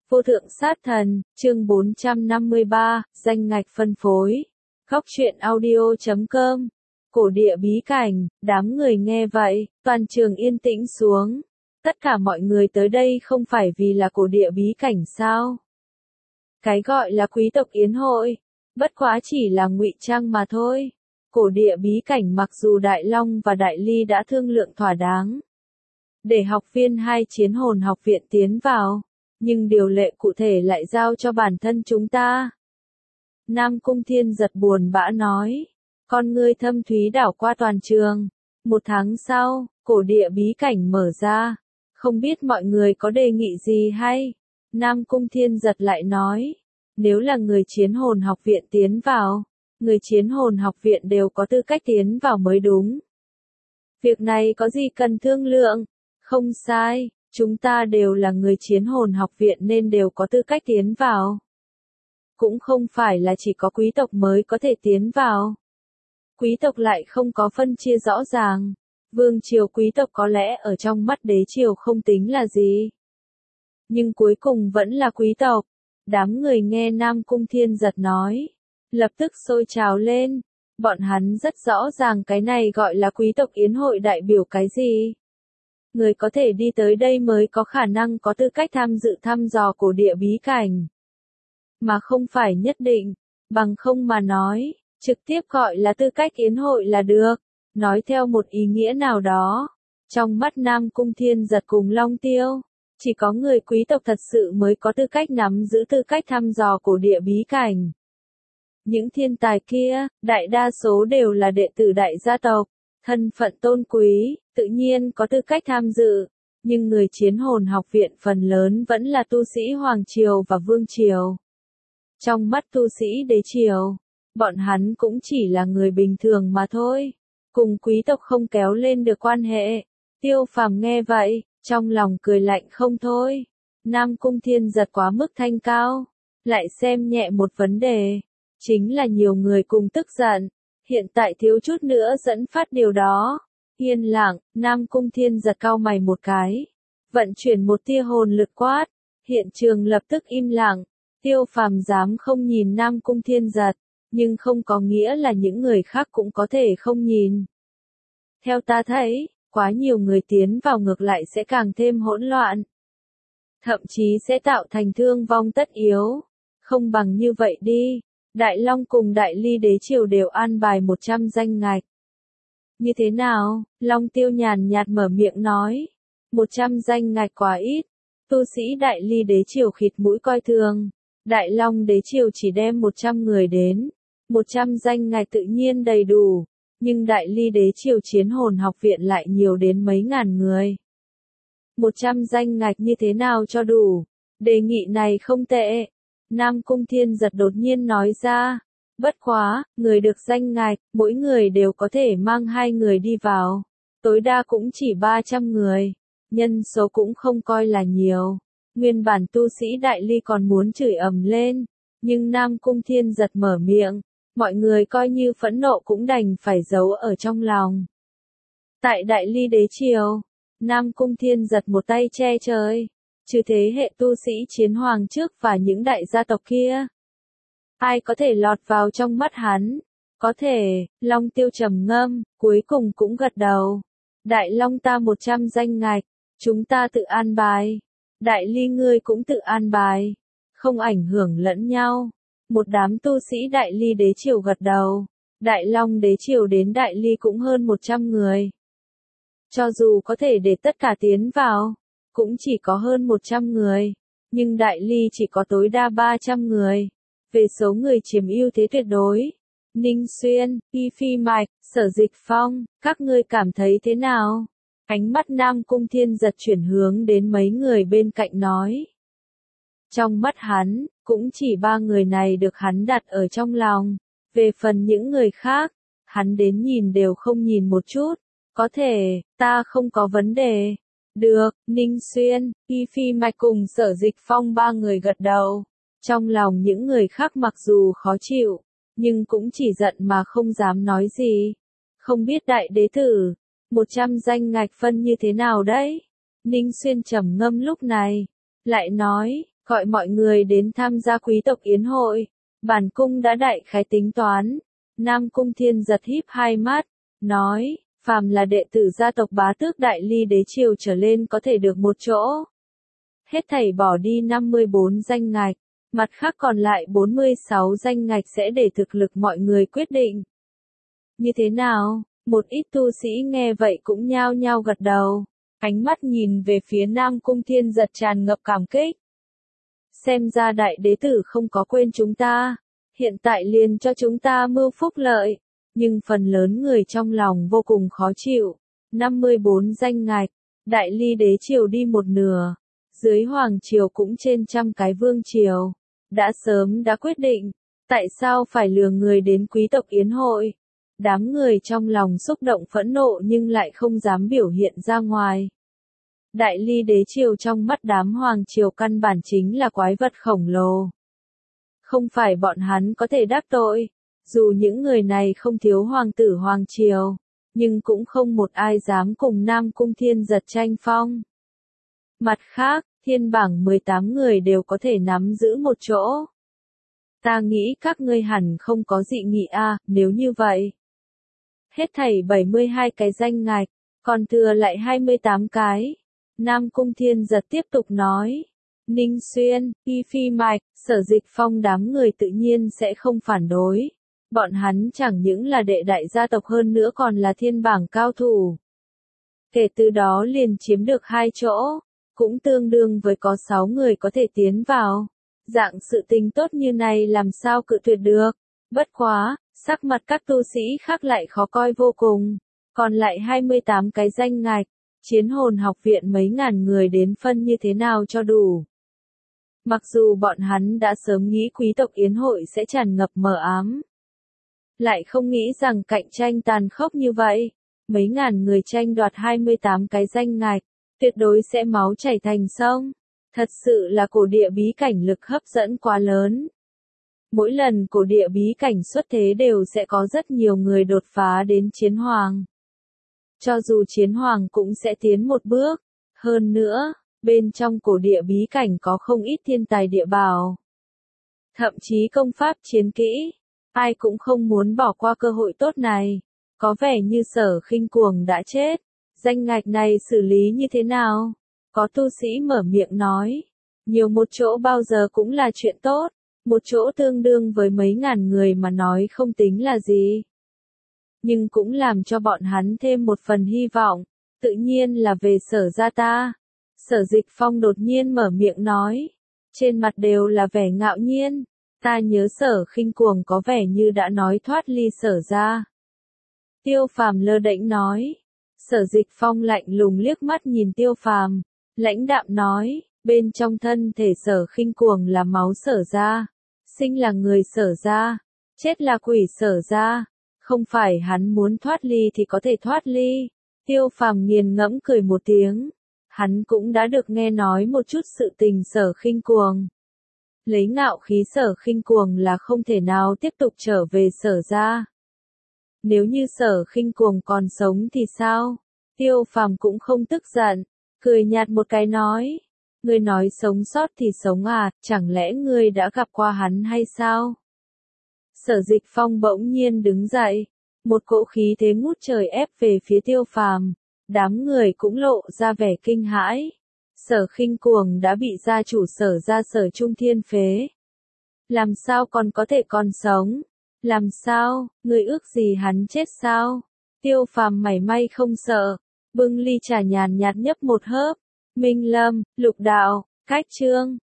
Vô thượng sát thần, chương 453, danh ngạch phân phối. Góc truyện audio.com. Cổ địa bí cảnh, đám người nghe vậy, toàn trường yên tĩnh xuống. Tất cả mọi người tới đây không phải vì là cổ địa bí cảnh sao? Cái gọi là quý tộc yến hội, bất quá chỉ là ngụy trang mà thôi. Cổ địa bí cảnh mặc dù Đại Long và Đại Ly đã thương lượng thỏa đáng, để học viên hai chiến hồn học viện tiến vào, nhưng điều lệ cụ thể lại giao cho bản thân chúng ta. Nam Cung Thiên giật buồn bã nói, con ngươi thâm thúy đảo qua toàn trường. 1 tháng sau, cổ địa bí cảnh mở ra, không biết mọi người có đề nghị gì hay? Nam Cung Thiên giật lại nói, nếu là người chiến hồn học viện tiến vào, người chiến hồn học viện đều có tư cách tiến vào mới đúng. Việc này có gì cần thương lượng? Không sai, chúng ta đều là người chiến hồn học viện nên đều có tư cách tiến vào. Cũng không phải là chỉ có quý tộc mới có thể tiến vào. Quý tộc lại không có phân chia rõ ràng. Vương triều quý tộc có lẽ ở trong mắt đế triều không tính là gì, nhưng cuối cùng vẫn là quý tộc. Đám người nghe Nam Cung Thiên giật nói, lập tức sôi trào lên. Bọn hắn rất rõ ràng cái này gọi là quý tộc yến hội đại biểu cái gì. Người có thể đi tới đây mới có khả năng có tư cách tham dự thăm dò cổ địa bí cảnh, mà không phải nhất định, bằng không mà nói, trực tiếp gọi là tư cách yến hội là được. Nói theo một ý nghĩa nào đó, trong mắt Nam Cung Thiên giật cùng Long Tiêu, chỉ có người quý tộc thật sự mới có tư cách nắm giữ tư cách thăm dò cổ địa bí cảnh. Những thiên tài kia, đại đa số đều là đệ tử đại gia tộc, thân phận tôn quý, tự nhiên có tư cách tham dự, nhưng người chiến hồn học viện phần lớn vẫn là tu sĩ Hoàng Triều và Vương Triều. Trong mắt tu sĩ đế triều, bọn hắn cũng chỉ là người bình thường mà thôi, cùng quý tộc không kéo lên được quan hệ. Tiêu Phàm nghe vậy, trong lòng cười lạnh không thôi. Nam Cung Thiên giật quá mức thanh cao, lại xem nhẹ một vấn đề, chính là nhiều người cùng tức giận, hiện tại thiếu chút nữa dẫn phát điều đó. Yên lặng, Nam Cung Thiên giật cau mày một cái, vận chuyển một tia hồn lực quát, hiện trường lập tức im lặng. Tiêu Phàm dám không nhìn Nam Cung Thiên giật, nhưng không có nghĩa là những người khác cũng có thể không nhìn. Theo ta thấy, quá nhiều người tiến vào ngược lại sẽ càng thêm hỗn loạn, thậm chí sẽ tạo thành thương vong tất yếu. Không bằng như vậy đi, Đại Long cùng Đại Ly đế triều đều an bài 100 danh ngạch. Như thế nào? Long Tiêu nhàn nhạt mở miệng nói, 100 danh ngạch quá ít. Tu sĩ Đại Ly đế triều khịt mũi coi thường. Đại Long đế triều chỉ đem 100 người đến, 100 danh ngạch tự nhiên đầy đủ, nhưng Đại Ly đế triều chiến hồn học viện lại nhiều đến mấy ngàn người. 100 danh ngạch như thế nào cho đủ? Đề nghị này không tệ. Nam Cung Thiên giật đột nhiên nói ra, bất quá, người được danh ngạch, mỗi người đều có thể mang 2 người đi vào, tối đa cũng chỉ 300 người, nhân số cũng không coi là nhiều. Nguyên bản tu sĩ Đại Ly còn muốn chửi ầm lên, nhưng Nam Cung Thiên giật mở miệng, mọi người coi như phẫn nộ cũng đành phải giấu ở trong lòng. Tại Đại Ly đế triều, Nam Cung Thiên giật một tay che trời, trừ thế hệ tu sĩ chiến hoàng trước và những đại gia tộc kia, ai có thể lọt vào trong mắt hắn? Có thể. Long Tiêu trầm ngâm, cuối cùng cũng gật đầu. Đại Long ta 100 danh ngạch, chúng ta tự an bài. Đại Ly ngươi cũng tự an bài, không ảnh hưởng lẫn nhau. Một đám tu sĩ Đại Ly đế triều gật đầu. Đại Long đế triều đến Đại Ly cũng hơn 100 người. Cho dù có thể để tất cả tiến vào, cũng chỉ có hơn 100 người, nhưng Đại Ly chỉ có tối đa 300 người. Về số người chiếm ưu thế tuyệt đối, Ninh Xuyên, Y Phi Mạch, Sở Dịch Phong, các ngươi cảm thấy thế nào? Ánh mắt Nam Cung Thiên giật chuyển hướng đến mấy người bên cạnh nói. Trong mắt hắn, cũng chỉ 3 người này được hắn đặt ở trong lòng. Về phần những người khác, hắn đến nhìn đều không nhìn một chút. Có thể, ta không có vấn đề. Được, Ninh Xuyên, Y Phi Mạch cùng Sở Dịch Phong 3 người gật đầu. Trong lòng những người khác mặc dù khó chịu, nhưng cũng chỉ giận mà không dám nói gì. Không biết đại đế tử, 100 danh ngạch phân như thế nào đấy? Ninh Xuyên trầm ngâm lúc này, lại nói, gọi mọi người đến tham gia quý tộc yến hội. Bản cung đã đại khái tính toán. Nam Cung Thiên Giật híp hai mắt, nói, phàm là đệ tử gia tộc bá tước Đại Ly đế triều trở lên có thể được một chỗ. Hết thảy bỏ đi 54 danh ngạch, mặt khác còn lại 46 danh ngạch sẽ để thực lực mọi người quyết định. Như thế nào? Một ít tu sĩ nghe vậy cũng nhao nhao gật đầu, ánh mắt nhìn về phía Nam Cung Thiên Giật tràn ngập cảm kích. Xem ra đại đế tử không có quên chúng ta, hiện tại liền cho chúng ta mưu phúc lợi, nhưng phần lớn người trong lòng vô cùng khó chịu. 54 danh ngạch, Đại Ly đế triều đi một nửa, dưới hoàng triều cũng trên trăm cái vương triều, đã sớm đã quyết định, tại sao phải lừa người đến quý tộc yến hội? Đám người trong lòng xúc động phẫn nộ nhưng lại không dám biểu hiện ra ngoài. Đại Ly đế triều trong mắt đám hoàng triều căn bản chính là quái vật khổng lồ. Không phải bọn hắn có thể đắc tội, dù những người này không thiếu hoàng tử hoàng triều, nhưng cũng không một ai dám cùng Nam Cung Thiên Giật tranh phong. Mặt khác, thiên bảng 18 người đều có thể nắm giữ một chỗ. Ta nghĩ các ngươi hẳn không có dị nghị a, nếu như vậy. Hết thảy 72 cái danh ngạch, còn thừa lại 28 cái. Nam Cung Thiên Giật tiếp tục nói. Ninh Xuyên, Y Phi Mạch, Sở Dịch Phong đám người tự nhiên sẽ không phản đối. Bọn hắn chẳng những là đệ đại gia tộc hơn nữa còn là thiên bảng cao thủ. Kể từ đó liền chiếm được 2 chỗ, cũng tương đương với có 6 người có thể tiến vào. Dạng sự tình tốt như này làm sao cự tuyệt được. Bất quá, sắc mặt các tu sĩ khác lại khó coi vô cùng. Còn lại 28 cái danh ngạch, Chiến Hồn học viện mấy ngàn người đến phân như thế nào cho đủ. Mặc dù bọn hắn đã sớm nghĩ quý tộc yến hội sẽ tràn ngập mờ ám, lại không nghĩ rằng cạnh tranh tàn khốc như vậy. Mấy ngàn người tranh đoạt 28 cái danh ngạch, tuyệt đối sẽ máu chảy thành sông. Thật sự là cổ địa bí cảnh lực hấp dẫn quá lớn. Mỗi lần cổ địa bí cảnh xuất thế đều sẽ có rất nhiều người đột phá đến chiến hoàng. Cho dù chiến hoàng cũng sẽ tiến một bước. Hơn nữa, bên trong cổ địa bí cảnh có không ít thiên tài địa bảo. Thậm chí công pháp chiến kỹ. Ai cũng không muốn bỏ qua cơ hội tốt này. Có vẻ như Sở Khinh Cuồng đã chết. Danh ngạch này xử lý như thế nào? Có tu sĩ mở miệng nói. Nhiều một chỗ bao giờ cũng là chuyện tốt. Một chỗ tương đương với mấy ngàn người mà nói không tính là gì. Nhưng cũng làm cho bọn hắn thêm một phần hy vọng. Tự nhiên là về Sở gia ta. Sở Dịch Phong đột nhiên mở miệng nói. Trên mặt đều là vẻ ngạo nhiên. Ta nhớ Sở Khinh Cuồng có vẻ như đã nói thoát ly Sở gia. Tiêu Phàm lơ đễnh nói. Sở Dịch Phong lạnh lùng liếc mắt nhìn Tiêu Phàm, lãnh đạm nói, bên trong thân thể Sở Khinh Cuồng là máu Sở gia, sinh là người Sở gia, chết là quỷ Sở gia, không phải hắn muốn thoát ly thì có thể thoát ly. Tiêu Phàm nghiền ngẫm cười một tiếng, hắn cũng đã được nghe nói một chút sự tình Sở Khinh Cuồng. Lấy ngạo khí Sở Khinh Cuồng là không thể nào tiếp tục trở về Sở gia. Nếu như Sở Khinh Cuồng còn sống thì sao? Tiêu Phàm cũng không tức giận, cười nhạt một cái nói. Ngươi nói sống sót thì sống à, chẳng lẽ ngươi đã gặp qua hắn hay sao? Sở Dịch Phong bỗng nhiên đứng dậy, một cỗ khí thế ngút trời ép về phía Tiêu Phàm, đám người cũng lộ ra vẻ kinh hãi. Sở Khinh Cuồng đã bị gia chủ Sở gia Sở Trung Thiên phế. Làm sao còn có thể còn sống? Làm sao, ngươi ước gì hắn chết sao? Tiêu Phàm mảy may không sợ, bưng ly trà nhàn nhạt nhấp một hớp. Minh Lâm, Lục Đạo, Cách Chương.